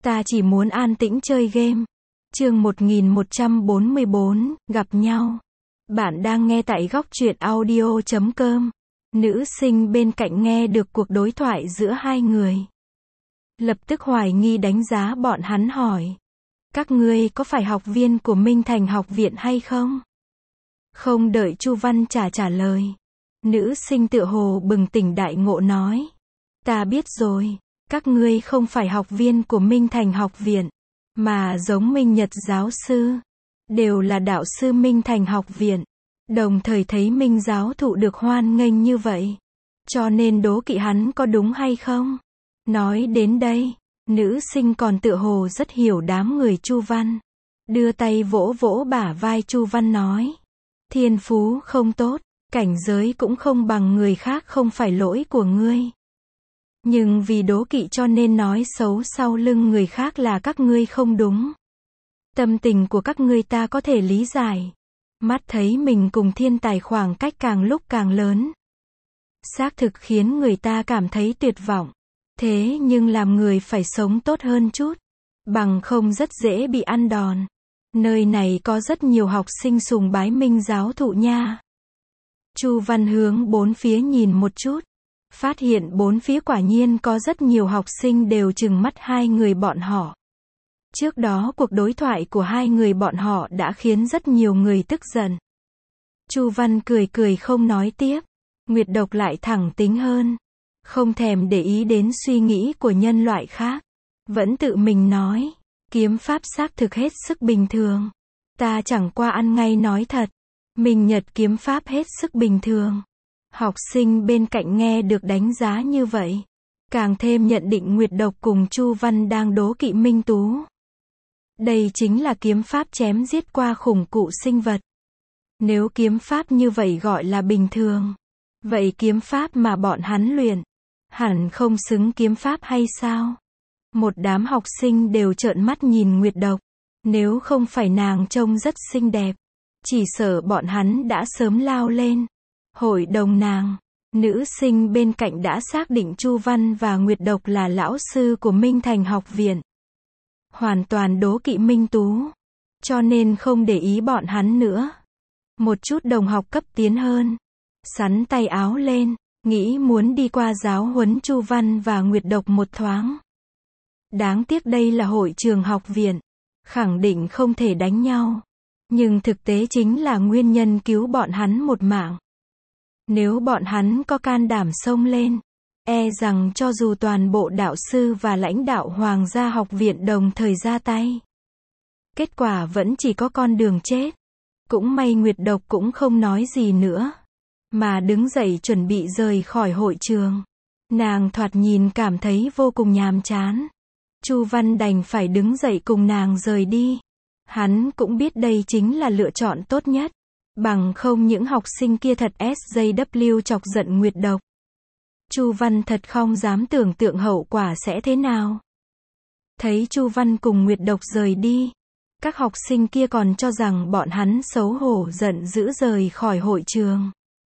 Ta chỉ muốn an tĩnh chơi game. Chương 1144, gặp nhau. Bạn đang nghe tại góc truyện audio.com. Nữ sinh bên cạnh nghe được cuộc đối thoại giữa hai người. Lập tức hoài nghi đánh giá bọn hắn hỏi. Các ngươi có phải học viên của Minh Thành học viện hay không? Không đợi Chu Văn trả lời. Nữ sinh tựa hồ bừng tỉnh đại ngộ nói. Ta biết rồi. Các ngươi không phải học viên của Minh Thành học viện, mà giống Minh Nhật giáo sư. Đều là đạo sư Minh Thành học viện. Đồng thời thấy Minh giáo thụ được hoan nghênh như vậy. Cho nên đố kỵ hắn có đúng hay không? Nói đến đây, nữ sinh còn tựa hồ rất hiểu đám người Chu Văn. Đưa tay vỗ vỗ bả vai Chu Văn nói. Thiên phú không tốt, cảnh giới cũng không bằng người khác không phải lỗi của ngươi. Nhưng vì đố kỵ cho nên nói xấu sau lưng người khác là các ngươi không đúng. Tâm tình của các ngươi ta có thể lý giải. Mắt thấy mình cùng thiên tài khoảng cách càng lúc càng lớn. Xác thực khiến người ta cảm thấy tuyệt vọng. Thế nhưng làm người phải sống tốt hơn chút. Bằng không rất dễ bị ăn đòn. Nơi này có rất nhiều học sinh sùng bái Minh giáo thụ nha. Chu Văn hướng bốn phía nhìn một chút. Phát hiện bốn phía quả nhiên có rất nhiều học sinh đều trừng mắt hai người bọn họ. Trước đó cuộc đối thoại của hai người bọn họ đã khiến rất nhiều người tức giận. Chu Văn cười cười không nói tiếp. Nguyệt Độc lại thẳng tính hơn. Không thèm để ý đến suy nghĩ của nhân loại khác. Vẫn tự mình nói. Kiếm pháp xác thực hết sức bình thường. Ta chẳng qua ăn ngay nói thật. Minh Nhật kiếm pháp hết sức bình thường. Học sinh bên cạnh nghe được đánh giá như vậy. Càng thêm nhận định Nguyệt Độc cùng Chu Văn đang đố kỵ Minh Tú. Đây chính là kiếm pháp chém giết qua khủng cụ sinh vật. Nếu kiếm pháp như vậy gọi là bình thường. Vậy kiếm pháp mà bọn hắn luyện. Hẳn không xứng kiếm pháp hay sao? Một đám học sinh đều trợn mắt nhìn Nguyệt Độc. Nếu không phải nàng trông rất xinh đẹp. Chỉ sợ bọn hắn đã sớm lao lên. Hội đồng nàng, nữ sinh bên cạnh đã xác định Chu Văn và Nguyệt Độc là lão sư của Minh Thành học viện. Hoàn toàn đố kỵ Minh Tú. Cho nên không để ý bọn hắn nữa. Một chút đồng học cấp tiến hơn. Sắn tay áo lên, nghĩ muốn đi qua giáo huấn Chu Văn và Nguyệt Độc một thoáng. Đáng tiếc đây là hội trường học viện. Khẳng định không thể đánh nhau. Nhưng thực tế chính là nguyên nhân cứu bọn hắn một mạng. Nếu bọn hắn có can đảm xông lên, e rằng cho dù toàn bộ đạo sư và lãnh đạo Hoàng gia học viện đồng thời ra tay, kết quả vẫn chỉ có con đường chết. Cũng may Nguyệt Độc cũng không nói gì nữa, mà đứng dậy chuẩn bị rời khỏi hội trường. Nàng thoạt nhìn cảm thấy vô cùng nhàm chán. Chu Văn đành phải đứng dậy cùng nàng rời đi. Hắn cũng biết đây chính là lựa chọn tốt nhất. Bằng không những học sinh kia thật SJW chọc giận Nguyệt Độc. Chu Văn thật không dám tưởng tượng hậu quả sẽ thế nào. Thấy Chu Văn cùng Nguyệt Độc rời đi. Các học sinh kia còn cho rằng bọn hắn xấu hổ giận dữ rời khỏi hội trường.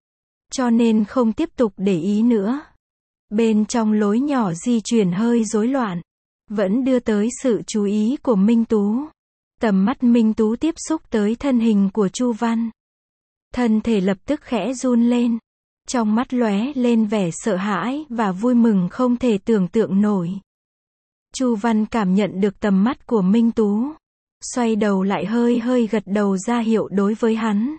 Cho nên không tiếp tục để ý nữa. Bên trong lối nhỏ di chuyển hơi rối loạn. Vẫn đưa tới sự chú ý của Minh Tú. Tầm mắt Minh Tú tiếp xúc tới thân hình của Chu Văn. Thân thể lập tức khẽ run lên. Trong mắt lóe lên vẻ sợ hãi và vui mừng không thể tưởng tượng nổi. Chu Văn cảm nhận được tầm mắt của Minh Tú. Xoay đầu lại hơi gật đầu ra hiệu đối với hắn.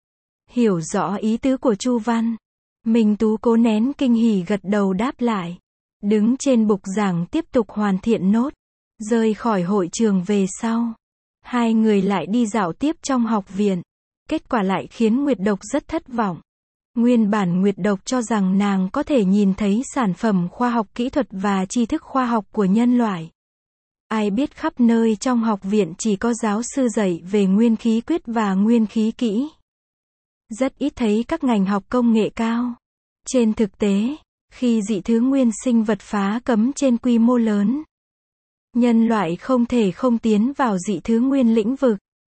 Hiểu rõ ý tứ của Chu Văn. Minh Tú cố nén kinh hỉ gật đầu đáp lại. Đứng trên bục giảng tiếp tục hoàn thiện nốt. Rời khỏi hội trường về sau. Hai người lại đi dạo tiếp trong học viện. Kết quả lại khiến Nguyệt Độc rất thất vọng. Nguyên bản Nguyệt Độc cho rằng nàng có thể nhìn thấy sản phẩm khoa học kỹ thuật và tri thức khoa học của nhân loại. Ai biết khắp nơi trong học viện chỉ có giáo sư dạy về nguyên khí quyết và nguyên khí kỹ. Rất ít thấy các ngành học công nghệ cao. Trên thực tế, khi dị thứ nguyên sinh vật phá cấm trên quy mô lớn, nhân loại không thể không tiến vào dị thứ nguyên lĩnh vực.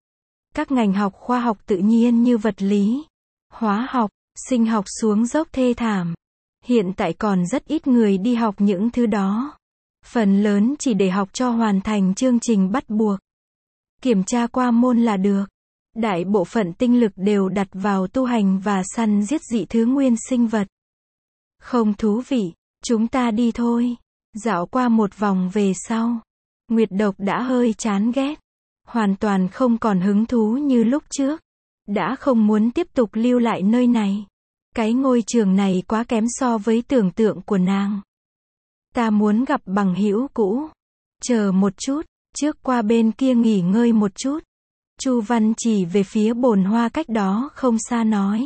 Các ngành học khoa học tự nhiên như vật lý, hóa học, sinh học xuống dốc thê thảm. Hiện tại còn rất ít người đi học những thứ đó. Phần lớn chỉ để học cho hoàn thành chương trình bắt buộc. Kiểm tra qua môn là được. Đại bộ phận tinh lực đều đặt vào tu hành và săn giết dị thứ nguyên sinh vật. Không thú vị, chúng ta đi thôi. Dạo qua một vòng về sau, Nguyệt Độc đã hơi chán ghét. Hoàn toàn không còn hứng thú như lúc trước. Đã không muốn tiếp tục lưu lại nơi này. Cái ngôi trường này quá kém so với tưởng tượng của nàng. Ta muốn gặp bằng hữu cũ. Chờ một chút, trước qua bên kia nghỉ ngơi một chút. Chu Văn chỉ về phía bồn hoa cách đó không xa nói.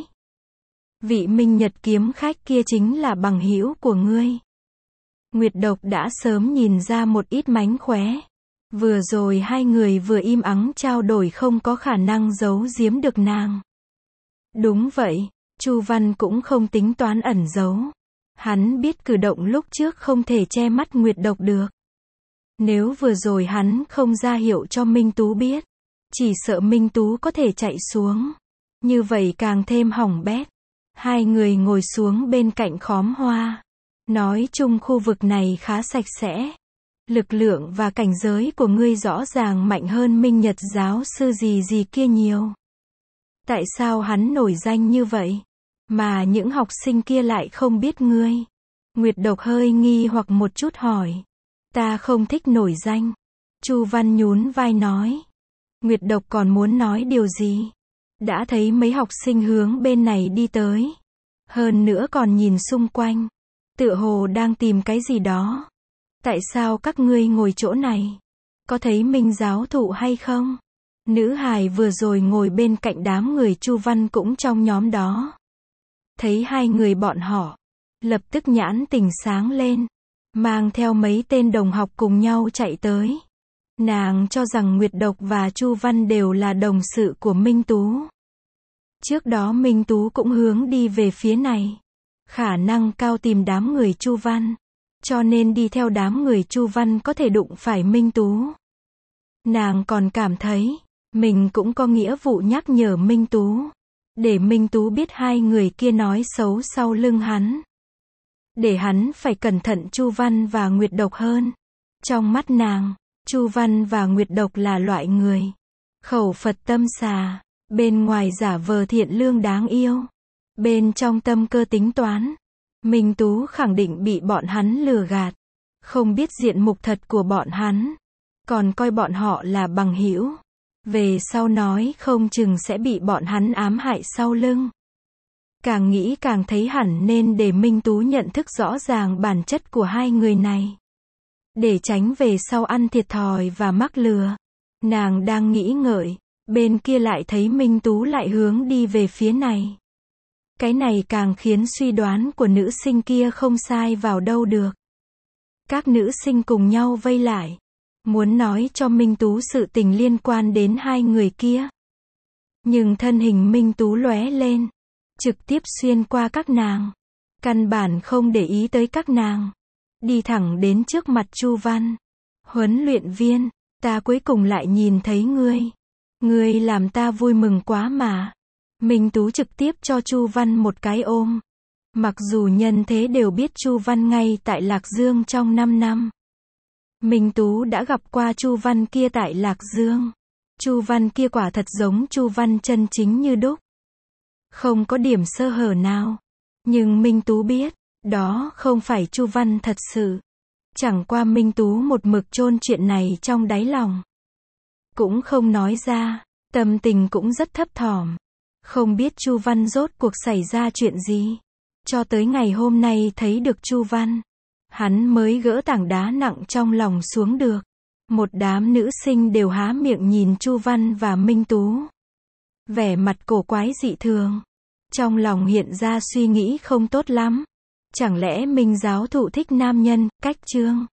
Vị Minh Nhật kiếm khách kia chính là bằng hữu của ngươi. Nguyệt Độc đã sớm nhìn ra một ít mánh khóe. Vừa rồi hai người vừa im ắng trao đổi không có khả năng giấu giếm được nàng. Đúng vậy, Chu Văn cũng không tính toán ẩn giấu. Hắn biết cử động lúc trước không thể che mắt Nguyệt Độc được. Nếu vừa rồi hắn không ra hiệu cho Minh Tú biết, chỉ sợ Minh Tú có thể chạy xuống. Như vậy càng thêm hỏng bét. Hai người ngồi xuống bên cạnh khóm hoa. Nói chung khu vực này khá sạch sẽ. Lực lượng và cảnh giới của ngươi rõ ràng mạnh hơn Minh Nhật giáo sư gì kia nhiều. Tại sao hắn nổi danh như vậy? Mà những học sinh kia lại không biết ngươi. Nguyệt Độc hơi nghi hoặc một chút hỏi. Ta không thích nổi danh. Chu Văn nhún vai nói. Nguyệt Độc còn muốn nói điều gì? Đã thấy mấy học sinh hướng bên này đi tới. Hơn nữa còn nhìn xung quanh. Tựa hồ đang tìm cái gì đó. Tại sao các ngươi ngồi chỗ này? Có thấy Minh giáo thụ hay không? Nữ hài vừa rồi ngồi bên cạnh đám người Chu Văn cũng trong nhóm đó. Thấy hai người bọn họ, lập tức nhãn tình sáng lên, mang theo mấy tên đồng học cùng nhau chạy tới. Nàng cho rằng Nguyệt Độc và Chu Văn đều là đồng sự của Minh Tú. Trước đó Minh Tú cũng hướng đi về phía này. Khả năng cao tìm đám người Chu Văn. Cho nên đi theo đám người Chu Văn có thể đụng phải Minh Tú. Nàng còn cảm thấy, mình cũng có nghĩa vụ nhắc nhở Minh Tú. Để Minh Tú biết hai người kia nói xấu sau lưng hắn. Để hắn phải cẩn thận Chu Văn và Nguyệt Độc hơn. Trong mắt nàng, Chu Văn và Nguyệt Độc là loại người. Khẩu Phật tâm xà. Bên ngoài giả vờ thiện lương đáng yêu. Bên trong tâm cơ tính toán. Minh Tú khẳng định bị bọn hắn lừa gạt. Không biết diện mục thật của bọn hắn. Còn coi bọn họ là bằng hữu. Về sau nói không chừng sẽ bị bọn hắn ám hại sau lưng. Càng nghĩ càng thấy hẳn nên để Minh Tú nhận thức rõ ràng bản chất của hai người này. Để tránh về sau ăn thiệt thòi và mắc lừa. Nàng đang nghĩ ngợi. Bên kia lại thấy Minh Tú lại hướng đi về phía này. Cái này càng khiến suy đoán của nữ sinh kia không sai vào đâu được. Các nữ sinh cùng nhau vây lại. Muốn nói cho Minh Tú sự tình liên quan đến hai người kia. Nhưng thân hình Minh Tú lóe lên. Trực tiếp xuyên qua các nàng. Căn bản không để ý tới các nàng. Đi thẳng đến trước mặt Chu Văn. Huấn luyện viên, ta cuối cùng lại nhìn thấy ngươi. Ngươi làm ta vui mừng quá mà. Minh Tú trực tiếp cho Chu Văn một cái ôm. Mặc dù nhân thế đều biết Chu Văn ngay tại Lạc Dương trong 5 năm. Minh Tú đã gặp qua Chu Văn kia tại Lạc Dương. Chu Văn kia quả thật giống Chu Văn chân chính như đúc. Không có điểm sơ hở nào. Nhưng Minh Tú biết, đó không phải Chu Văn thật sự. Chẳng qua Minh Tú một mực chôn chuyện này trong đáy lòng. Cũng không nói ra, tâm tình cũng rất thấp thỏm. Không biết Chu Văn rốt cuộc xảy ra chuyện gì. Cho tới ngày hôm nay thấy được Chu Văn, hắn mới gỡ tảng đá nặng trong lòng xuống được. Một đám nữ sinh đều há miệng nhìn Chu Văn và Minh Tú. Vẻ mặt cổ quái dị thường. Trong lòng hiện ra suy nghĩ không tốt lắm. Chẳng lẽ Minh giáo thụ thích nam nhân, cách chương.